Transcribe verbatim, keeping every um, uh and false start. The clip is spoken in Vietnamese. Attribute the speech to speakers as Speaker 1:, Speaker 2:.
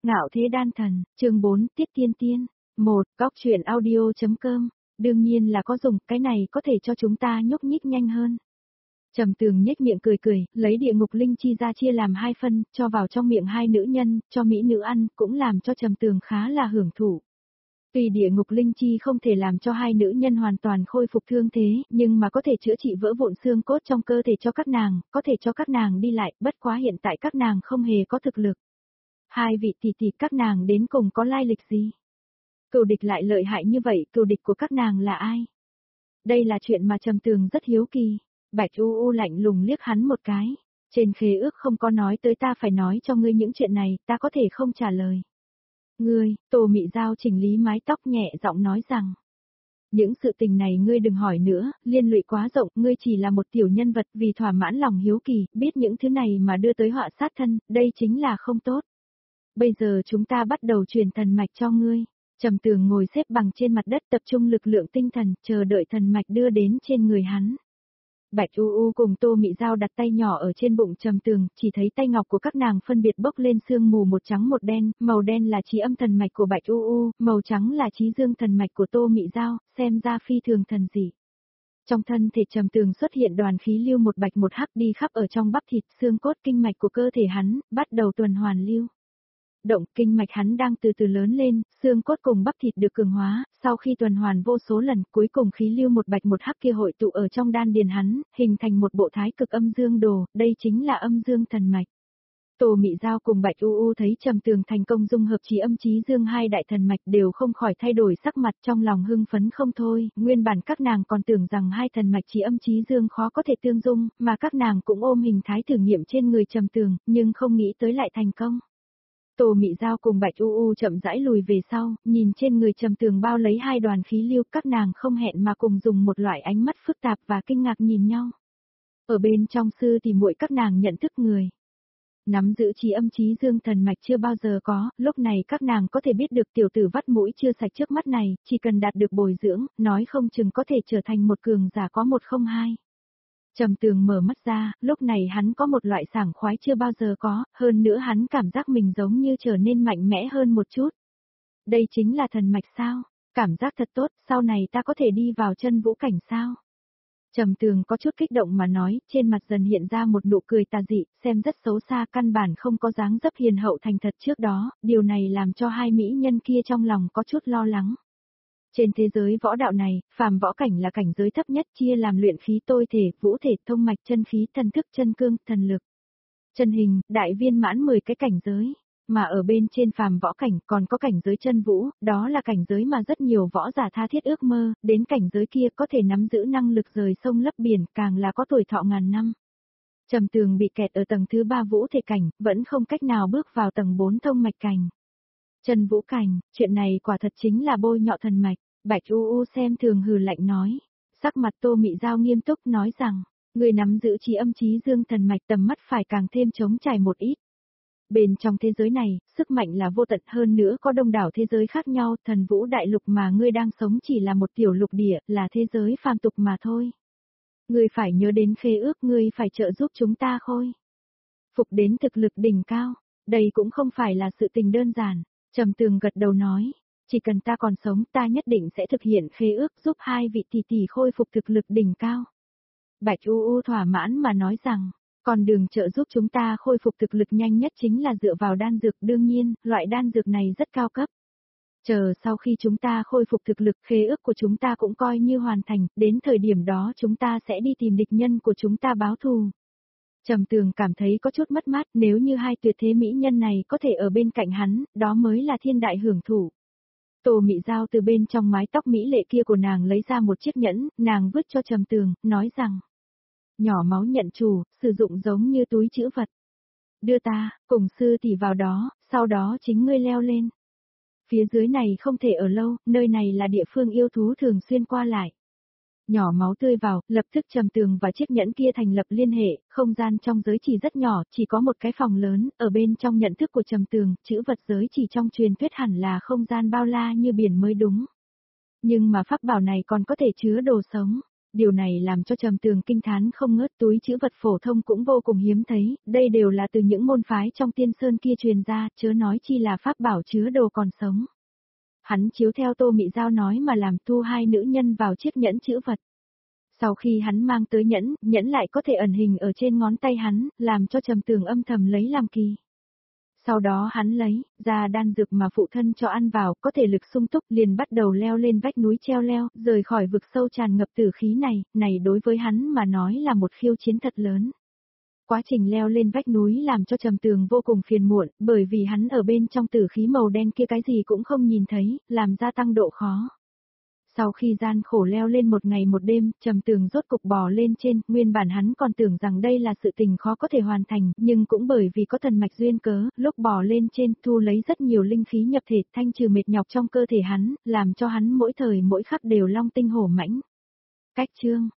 Speaker 1: Ngạo thế đan thần, chương bốn, Tiết Tiên Tiên. một. Góc truyện audio.com. Đương nhiên là có dùng, cái này có thể cho chúng ta nhúc nhích nhanh hơn. Trầm Tường nhếch miệng cười cười, lấy địa ngục linh chi ra chia làm hai phân, cho vào trong miệng hai nữ nhân, cho mỹ nữ ăn, cũng làm cho Trầm Tường khá là hưởng thụ. Tuy địa ngục linh chi không thể làm cho hai nữ nhân hoàn toàn khôi phục thương thế, nhưng mà có thể chữa trị vỡ vụn xương cốt trong cơ thể cho các nàng, có thể cho các nàng đi lại, bất quá hiện tại các nàng không hề có thực lực. Hai vị tỷ tỷ các nàng đến cùng có lai lịch gì? Cừu địch lại lợi hại như vậy, cừu địch của các nàng là ai? Đây là chuyện mà Trầm Tường rất hiếu kỳ. Bạch U U lạnh lùng liếc hắn một cái. Trên khế ước không có nói tới ta phải nói cho ngươi những chuyện này, ta có thể không trả lời. Ngươi, Tô Mị Giao chỉnh lý mái tóc nhẹ giọng nói rằng. Những sự tình này ngươi đừng hỏi nữa, liên lụy quá rộng, ngươi chỉ là một tiểu nhân vật vì thỏa mãn lòng hiếu kỳ, biết những thứ này mà đưa tới họa sát thân, đây chính là không tốt. Bây giờ chúng ta bắt đầu truyền thần mạch cho ngươi. Trầm Tường ngồi xếp bằng trên mặt đất tập trung lực lượng tinh thần, chờ đợi thần mạch đưa đến trên người hắn. Bạch U U cùng Tô Mị Giao đặt tay nhỏ ở trên bụng Trầm Tường, chỉ thấy tay ngọc của các nàng phân biệt bốc lên sương mù một trắng một đen, màu đen là trí âm thần mạch của Bạch U U, màu trắng là trí dương thần mạch của Tô Mị Giao, xem ra phi thường thần dị. Trong thân thể Trầm Tường xuất hiện đoàn khí lưu một bạch một hắc đi khắp ở trong bắp thịt, xương cốt kinh mạch của cơ thể hắn, bắt đầu tuần hoàn lưu. Động kinh mạch hắn đang từ từ lớn lên, xương cốt cùng bắp thịt được cường hóa, sau khi tuần hoàn vô số lần, cuối cùng khí lưu một bạch một hắc kia hội tụ ở trong đan điền hắn, hình thành một bộ thái cực âm dương đồ, đây chính là âm dương thần mạch. Tô Mị Giao cùng Bạch U U thấy Trầm Tường thành công dung hợp trí âm trí dương hai đại thần mạch đều không khỏi thay đổi sắc mặt, trong lòng hưng phấn không thôi, nguyên bản các nàng còn tưởng rằng hai thần mạch trí âm trí dương khó có thể tương dung, mà các nàng cũng ôm hình thái thử nghiệm trên người Trầm Tường, nhưng không nghĩ tới lại thành công. Tô Mị Giao cùng Bạch U U chậm rãi lùi về sau, nhìn trên người Trầm Tường bao lấy hai đoàn khí lưu, các nàng không hẹn mà cùng dùng một loại ánh mắt phức tạp và kinh ngạc nhìn nhau. Ở bên trong sư thì muội các nàng nhận thức người. Nắm giữ trí âm trí dương thần mạch chưa bao giờ có, lúc này các nàng có thể biết được tiểu tử vắt mũi chưa sạch trước mắt này, chỉ cần đạt được bồi dưỡng, nói không chừng có thể trở thành một cường giả có một không hai. Trầm Tường mở mắt ra, lúc này hắn có một loại sảng khoái chưa bao giờ có, hơn nữa hắn cảm giác mình giống như trở nên mạnh mẽ hơn một chút. Đây chính là thần mạch sao? Cảm giác thật tốt, sau này ta có thể đi vào chân vũ cảnh sao? Trầm Tường có chút kích động mà nói, trên mặt dần hiện ra một nụ cười tà dị, xem rất xấu xa, căn bản không có dáng dấp hiền hậu thành thật trước đó, điều này làm cho hai mỹ nhân kia trong lòng có chút lo lắng. Trên thế giới võ đạo này, phàm võ cảnh là cảnh giới thấp nhất, chia làm luyện khí tôi thể, vũ thể, thông mạch, chân khí, thần thức, chân cương, thần lực. Chân hình, đại viên mãn mười cái cảnh giới, mà ở bên trên phàm võ cảnh còn có cảnh giới chân vũ, đó là cảnh giới mà rất nhiều võ giả tha thiết ước mơ, đến cảnh giới kia có thể nắm giữ năng lực rời sông lấp biển, càng là có tuổi thọ ngàn năm. Trầm Tường bị kẹt ở tầng thứ ba vũ thể cảnh, vẫn không cách nào bước vào tầng bốn thông mạch cảnh. Chân vũ cảnh, chuyện này quả thật chính là bôi nhọ thần mạch. Bạch U U xem thường hừ lạnh nói. Sắc mặt Tô Mị Giao nghiêm túc nói rằng, người nắm giữ trí âm trí dương thần mạch tầm mắt phải càng thêm trống trải một ít. Bên trong thế giới này, sức mạnh là vô tận, hơn nữa có đông đảo thế giới khác nhau, thần vũ đại lục mà ngươi đang sống chỉ là một tiểu lục địa, là thế giới phàm tục mà thôi. Ngươi phải nhớ đến khế ước, ngươi phải trợ giúp chúng ta khôi phục đến thực lực đỉnh cao, đây cũng không phải là sự tình đơn giản. Trầm Tường gật đầu nói. Chỉ cần ta còn sống, ta nhất định sẽ thực hiện khế ước giúp hai vị tỷ tỷ khôi phục thực lực đỉnh cao. Bạch U U thỏa mãn mà nói rằng, còn đường trợ giúp chúng ta khôi phục thực lực nhanh nhất chính là dựa vào đan dược, đương nhiên, loại đan dược này rất cao cấp. Chờ sau khi chúng ta khôi phục thực lực, khế ước của chúng ta cũng coi như hoàn thành, đến thời điểm đó chúng ta sẽ đi tìm địch nhân của chúng ta báo thù. Trầm Tường cảm thấy có chút mất mát, nếu như hai tuyệt thế mỹ nhân này có thể ở bên cạnh hắn, đó mới là thiên đại hưởng thụ. Tô Mị Giao từ bên trong mái tóc mỹ lệ kia của nàng lấy ra một chiếc nhẫn, nàng vứt cho Trầm Tường, nói rằng. Nhỏ máu nhận chủ, sử dụng giống như túi trữ vật. Đưa ta, cùng sư tỷ vào đó, sau đó chính ngươi leo lên. Phía dưới này không thể ở lâu, nơi này là địa phương yêu thú thường xuyên qua lại. Nhỏ máu tươi vào, lập tức Trầm Tường và chiếc nhẫn kia thành lập liên hệ, không gian trong giới chỉ rất nhỏ, chỉ có một cái phòng lớn, ở bên trong nhận thức của Trầm Tường, chữ vật giới chỉ trong truyền thuyết hẳn là không gian bao la như biển mới đúng. Nhưng mà pháp bảo này còn có thể chứa đồ sống. Điều này làm cho Trầm Tường kinh thán không ngớt, túi trữ vật phổ thông cũng vô cùng hiếm thấy, đây đều là từ những môn phái trong Tiên Sơn kia truyền ra, chớ nói chi là pháp bảo chứa đồ còn sống. Hắn chiếu theo Tô Mị Giao nói mà làm, thu hai nữ nhân vào chiếc nhẫn trữ vật. Sau khi hắn mang tới nhẫn, nhẫn lại có thể ẩn hình ở trên ngón tay hắn, làm cho Trầm Tường âm thầm lấy làm kỳ. Sau đó hắn lấy ra đan dược mà phụ thân cho ăn vào, có thể lực sung túc, liền bắt đầu leo lên vách núi treo leo, rời khỏi vực sâu tràn ngập tử khí này, này đối với hắn mà nói là một khiêu chiến thật lớn. Quá trình leo lên vách núi làm cho Trầm Tường vô cùng phiền muộn, bởi vì hắn ở bên trong tử khí màu đen kia cái gì cũng không nhìn thấy, làm gia tăng độ khó. Sau khi gian khổ leo lên một ngày một đêm, Trầm Tường rốt cục bò lên trên, nguyên bản hắn còn tưởng rằng đây là sự tình khó có thể hoàn thành, nhưng cũng bởi vì có thần mạch duyên cớ, lúc bò lên trên, thu lấy rất nhiều linh khí nhập thể, thanh trừ mệt nhọc trong cơ thể hắn, làm cho hắn mỗi thời mỗi khắc đều long tinh hổ mãnh. Cách chương